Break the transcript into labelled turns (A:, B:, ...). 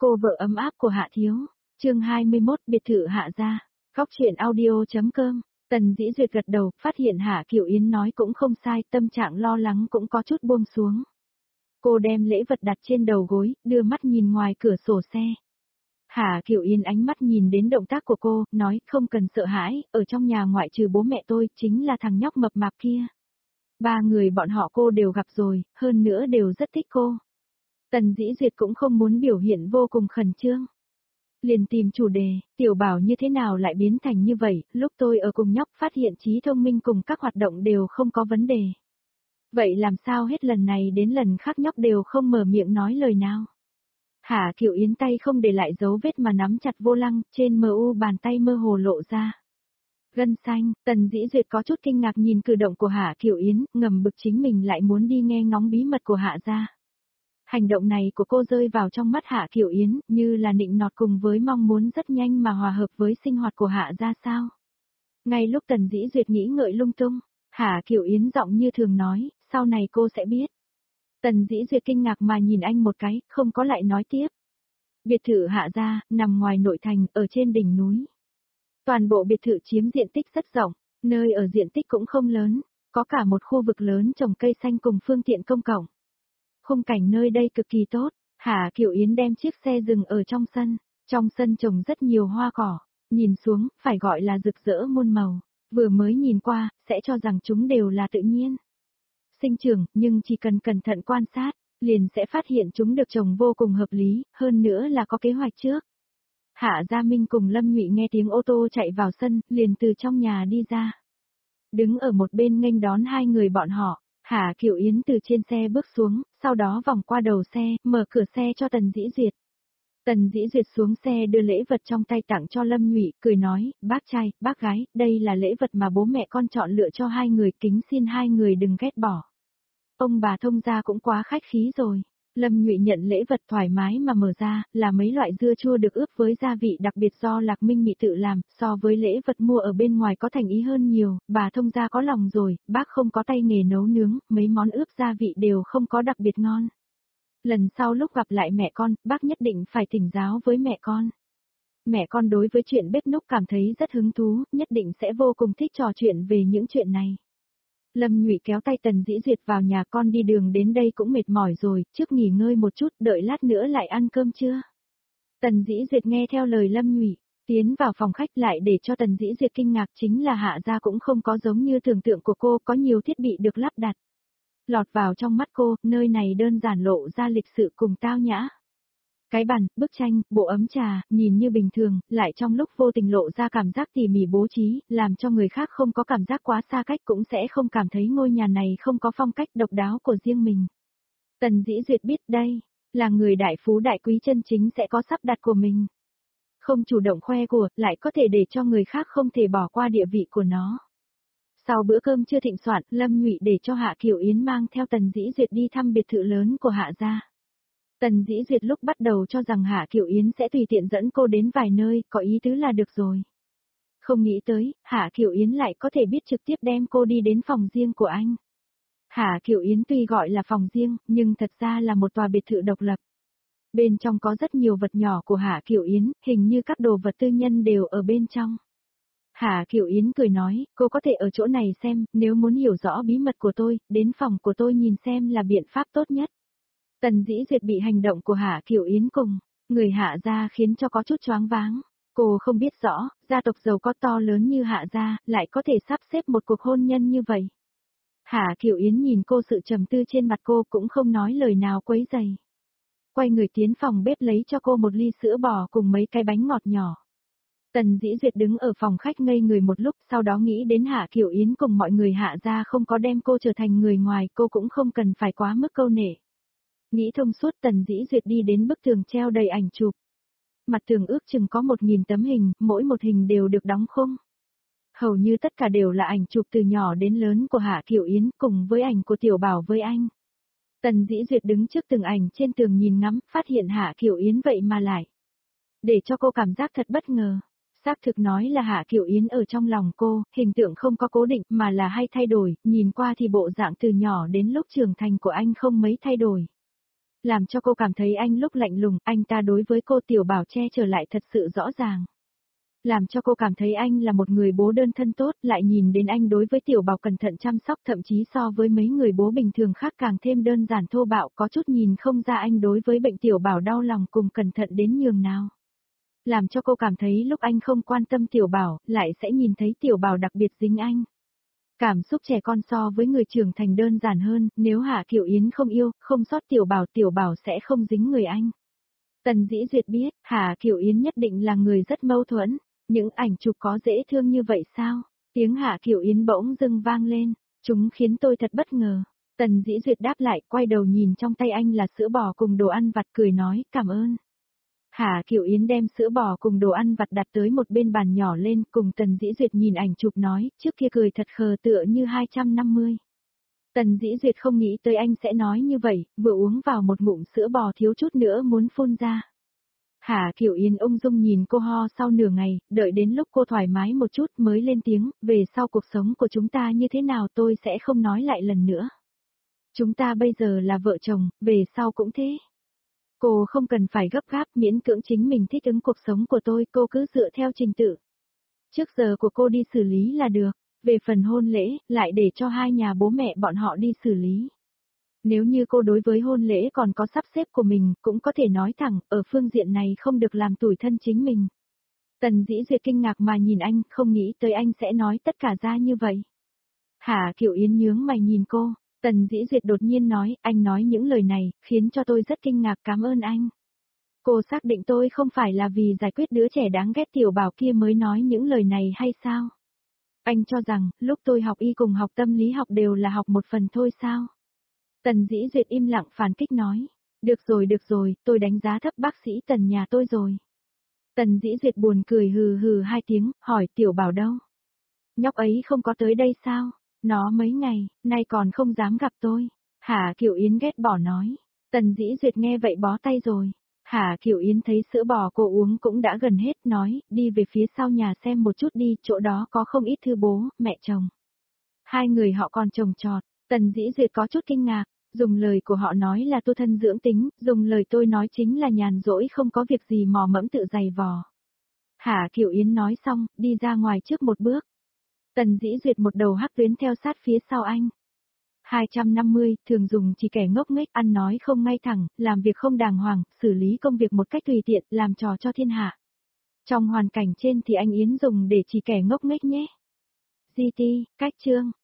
A: Cô vợ ấm áp của Hạ Thiếu. Chương 21, biệt thự Hạ gia. Góc truyện audio.com. Tần Dĩ Duyệt gật đầu, phát hiện Hạ Kiều Yến nói cũng không sai, tâm trạng lo lắng cũng có chút buông xuống. Cô đem lễ vật đặt trên đầu gối, đưa mắt nhìn ngoài cửa sổ xe. Hạ Kiều Yến ánh mắt nhìn đến động tác của cô, nói không cần sợ hãi, ở trong nhà ngoại trừ bố mẹ tôi, chính là thằng nhóc mập mạp kia. Ba người bọn họ cô đều gặp rồi, hơn nữa đều rất thích cô. Tần Dĩ Duyệt cũng không muốn biểu hiện vô cùng khẩn trương. Liền tìm chủ đề, tiểu bảo như thế nào lại biến thành như vậy, lúc tôi ở cùng nhóc phát hiện trí thông minh cùng các hoạt động đều không có vấn đề. Vậy làm sao hết lần này đến lần khác nhóc đều không mở miệng nói lời nào. Hạ Kiều Yến tay không để lại dấu vết mà nắm chặt vô lăng, trên mu bàn tay mơ hồ lộ ra. Gân xanh, Tần Dĩ Duyệt có chút kinh ngạc nhìn cử động của Hạ Kiều Yến, ngầm bực chính mình lại muốn đi nghe ngóng bí mật của Hạ gia. Hành động này của cô rơi vào trong mắt Hạ Kiều Yến, như là nịnh nọt cùng với mong muốn rất nhanh mà hòa hợp với sinh hoạt của Hạ gia sao. Ngay lúc Tần Dĩ Duyệt nghĩ ngợi lung tung, Hạ Kiều Yến giọng như thường nói, sau này cô sẽ biết. Tần Dĩ Duyệt kinh ngạc mà nhìn anh một cái, không có lại nói tiếp. Biệt thự Hạ gia, nằm ngoài nội thành, ở trên đỉnh núi. Toàn bộ biệt thự chiếm diện tích rất rộng, nơi ở diện tích cũng không lớn, có cả một khu vực lớn trồng cây xanh cùng phương tiện công cộng. Khung cảnh nơi đây cực kỳ tốt, Hạ Kiều Yến đem chiếc xe dừng ở trong sân trồng rất nhiều hoa cỏ, nhìn xuống, phải gọi là rực rỡ muôn màu, vừa mới nhìn qua, sẽ cho rằng chúng đều là tự nhiên. Sinh trưởng, nhưng chỉ cần cẩn thận quan sát, liền sẽ phát hiện chúng được trồng vô cùng hợp lý, hơn nữa là có kế hoạch trước. Hạ Gia Minh cùng Lâm Nhụy nghe tiếng ô tô chạy vào sân, liền từ trong nhà đi ra. Đứng ở một bên nghênh đón hai người bọn họ, Hạ Kiều Yến từ trên xe bước xuống, sau đó vòng qua đầu xe, mở cửa xe cho Tần Dĩ Duyệt. Tần Dĩ Duyệt xuống xe đưa lễ vật trong tay tặng cho Lâm Nhụy, cười nói, bác trai, bác gái, đây là lễ vật mà bố mẹ con chọn lựa cho hai người, kính xin hai người đừng ghét bỏ. Ông bà thông gia cũng quá khách khí rồi. Lâm Nhụy nhận lễ vật thoải mái mà mở ra, là mấy loại dưa chua được ướp với gia vị đặc biệt do Lạc Minh Nhị tự làm, so với lễ vật mua ở bên ngoài có thành ý hơn nhiều, bà thông gia có lòng rồi, bác không có tay nghề nấu nướng, mấy món ướp gia vị đều không có đặc biệt ngon. Lần sau lúc gặp lại mẹ con, bác nhất định phải thỉnh giáo với mẹ con. Mẹ con đối với chuyện bếp núc cảm thấy rất hứng thú, nhất định sẽ vô cùng thích trò chuyện về những chuyện này. Lâm Nhụy kéo tay Tần Dĩ Duyệt vào nhà, con đi đường đến đây cũng mệt mỏi rồi, trước nghỉ ngơi một chút, đợi lát nữa lại ăn cơm chưa? Tần Dĩ Duyệt nghe theo lời Lâm Nhụy, tiến vào phòng khách, lại để cho Tần Dĩ Duyệt kinh ngạc chính là Hạ gia cũng không có giống như tưởng tượng của cô, có nhiều thiết bị được lắp đặt. Lọt vào trong mắt cô, nơi này đơn giản lộ ra lịch sự cùng tao nhã. Cái bàn, bức tranh, bộ ấm trà, nhìn như bình thường, lại trong lúc vô tình lộ ra cảm giác tỉ mỉ bố trí, làm cho người khác không có cảm giác quá xa cách cũng sẽ không cảm thấy ngôi nhà này không có phong cách độc đáo của riêng mình. Tần Dĩ Duyệt biết đây, là người đại phú đại quý chân chính sẽ có sắp đặt của mình. Không chủ động khoe của, lại có thể để cho người khác không thể bỏ qua địa vị của nó. Sau bữa cơm chưa thịnh soạn, Lâm Nhụy để cho Hạ Kiều Yến mang theo Tần Dĩ Duyệt đi thăm biệt thự lớn của Hạ gia. Tần Dĩ Duyệt lúc bắt đầu cho rằng Hạ Kiều Yến sẽ tùy tiện dẫn cô đến vài nơi, có ý tứ là được rồi. Không nghĩ tới, Hạ Kiều Yến lại có thể biết trực tiếp đem cô đi đến phòng riêng của anh. Hạ Kiều Yến tuy gọi là phòng riêng, nhưng thật ra là một tòa biệt thự độc lập. Bên trong có rất nhiều vật nhỏ của Hạ Kiều Yến, hình như các đồ vật tư nhân đều ở bên trong. Hạ Kiều Yến cười nói, cô có thể ở chỗ này xem, nếu muốn hiểu rõ bí mật của tôi, đến phòng của tôi nhìn xem là biện pháp tốt nhất. Tần Dĩ Duyệt bị hành động của Hạ Kiều Yến cùng người Hạ gia khiến cho có chút choáng váng. Cô không biết rõ, gia tộc giàu có to lớn như Hạ gia, lại có thể sắp xếp một cuộc hôn nhân như vậy. Hạ Kiều Yến nhìn cô, sự trầm tư trên mặt cô cũng không nói lời nào quấy rầy. Quay người tiến phòng bếp lấy cho cô một ly sữa bò cùng mấy cái bánh ngọt nhỏ. Tần Dĩ Duyệt đứng ở phòng khách ngây người một lúc, sau đó nghĩ đến Hạ Kiều Yến cùng mọi người Hạ gia không có đem cô trở thành người ngoài, cô cũng không cần phải quá mức câu nệ. Nghĩ thông suốt, Tần Dĩ Duyệt đi đến bức tường treo đầy ảnh chụp. Mặt tường ước chừng có 1000 tấm hình, mỗi một hình đều được đóng khung. Hầu như tất cả đều là ảnh chụp từ nhỏ đến lớn của Hạ Kiều Yến cùng với ảnh của Tiểu Bảo với anh. Tần Dĩ Duyệt đứng trước từng ảnh trên tường nhìn ngắm, phát hiện Hạ Kiều Yến vậy mà lại. Để cho cô cảm giác thật bất ngờ. Xác thực nói là Hạ Kiều Yến ở trong lòng cô, hình tượng không có cố định mà là hay thay đổi, nhìn qua thì bộ dạng từ nhỏ đến lúc trưởng thành của anh không mấy thay đổi. Làm cho cô cảm thấy anh lúc lạnh lùng, anh ta đối với cô Tiểu Bảo che chở lại thật sự rõ ràng. Làm cho cô cảm thấy anh là một người bố đơn thân tốt, lại nhìn đến anh đối với Tiểu Bảo cẩn thận chăm sóc, thậm chí so với mấy người bố bình thường khác càng thêm đơn giản thô bạo, có chút nhìn không ra anh đối với bệnh Tiểu Bảo đau lòng cùng cẩn thận đến nhường nào. Làm cho cô cảm thấy lúc anh không quan tâm Tiểu Bảo, lại sẽ nhìn thấy Tiểu Bảo đặc biệt dính anh. Cảm xúc trẻ con so với người trưởng thành đơn giản hơn, nếu Hạ Kiều Yến không yêu, không sót Tiểu Bảo sẽ không dính người anh. Tần Dĩ Duyệt biết, Hạ Kiều Yến nhất định là người rất mâu thuẫn, những ảnh chụp có dễ thương như vậy sao? Tiếng Hạ Kiều Yến bỗng dưng vang lên, chúng khiến tôi thật bất ngờ. Tần Dĩ Duyệt đáp lại, quay đầu nhìn trong tay anh là sữa bò cùng đồ ăn vặt cười nói, cảm ơn. Hạ Kiều Yến đem sữa bò cùng đồ ăn vặt đặt tới một bên bàn nhỏ lên, cùng Tần Dĩ Duyệt nhìn ảnh chụp nói, trước kia cười thật khờ tựa như 250. Tần Dĩ Duyệt không nghĩ tới anh sẽ nói như vậy, vừa uống vào một ngụm sữa bò thiếu chút nữa muốn phun ra. Hạ Kiều Yến ung dung nhìn cô ho sau nửa ngày, đợi đến lúc cô thoải mái một chút mới lên tiếng, về sau cuộc sống của chúng ta như thế nào tôi sẽ không nói lại lần nữa. Chúng ta bây giờ là vợ chồng, về sau cũng thế. Cô không cần phải gấp gáp miễn cưỡng chính mình thích ứng cuộc sống của tôi, cô cứ dựa theo trình tự. Trước giờ của cô đi xử lý là được, về phần hôn lễ, lại để cho hai nhà bố mẹ bọn họ đi xử lý. Nếu như cô đối với hôn lễ còn có sắp xếp của mình, cũng có thể nói thẳng, ở phương diện này không được làm tủi thân chính mình. Tần Dĩ Duyệt kinh ngạc mà nhìn anh, không nghĩ tới anh sẽ nói tất cả ra như vậy. Hạ Kiều Yến nhướng mày nhìn cô, Tần Dĩ Duyệt đột nhiên nói, anh nói những lời này, khiến cho tôi rất kinh ngạc, cảm ơn anh. Cô xác định tôi không phải là vì giải quyết đứa trẻ đáng ghét Tiểu Bảo kia mới nói những lời này hay sao? Anh cho rằng, lúc tôi học y cùng học tâm lý học đều là học một phần thôi sao? Tần Dĩ Duyệt im lặng phản kích nói. Được rồi, tôi đánh giá thấp bác sĩ Tần nhà tôi rồi. Tần Dĩ Duyệt buồn cười hừ hừ hai tiếng, hỏi Tiểu Bảo đâu? Nhóc ấy không có tới đây sao? Nó mấy ngày, nay còn không dám gặp tôi. Hạ Kiều Yến ghét bỏ nói. Tần Dĩ Duyệt nghe vậy bó tay rồi. Hạ Kiều Yến thấy sữa bò cô uống cũng đã gần hết, nói, đi về phía sau nhà xem một chút đi, chỗ đó có không ít thư bố, mẹ chồng. Hai người họ còn chồng chọt, Tần Dĩ Duyệt có chút kinh ngạc, dùng lời của họ nói là tu thân dưỡng tính, dùng lời tôi nói chính là nhàn rỗi không có việc gì mò mẫm tự giày vò. Hạ Kiều Yến nói xong, đi ra ngoài trước một bước. Tần Dĩ Duyệt một đầu hắc tuyến theo sát phía sau anh. 250, thường dùng chỉ kẻ ngốc nghếch, ăn nói không ngay thẳng, làm việc không đàng hoàng, xử lý công việc một cách tùy tiện, làm trò cho thiên hạ. Trong hoàn cảnh trên thì anh Yến dùng để chỉ kẻ ngốc nghếch nhé. GT, cách chương.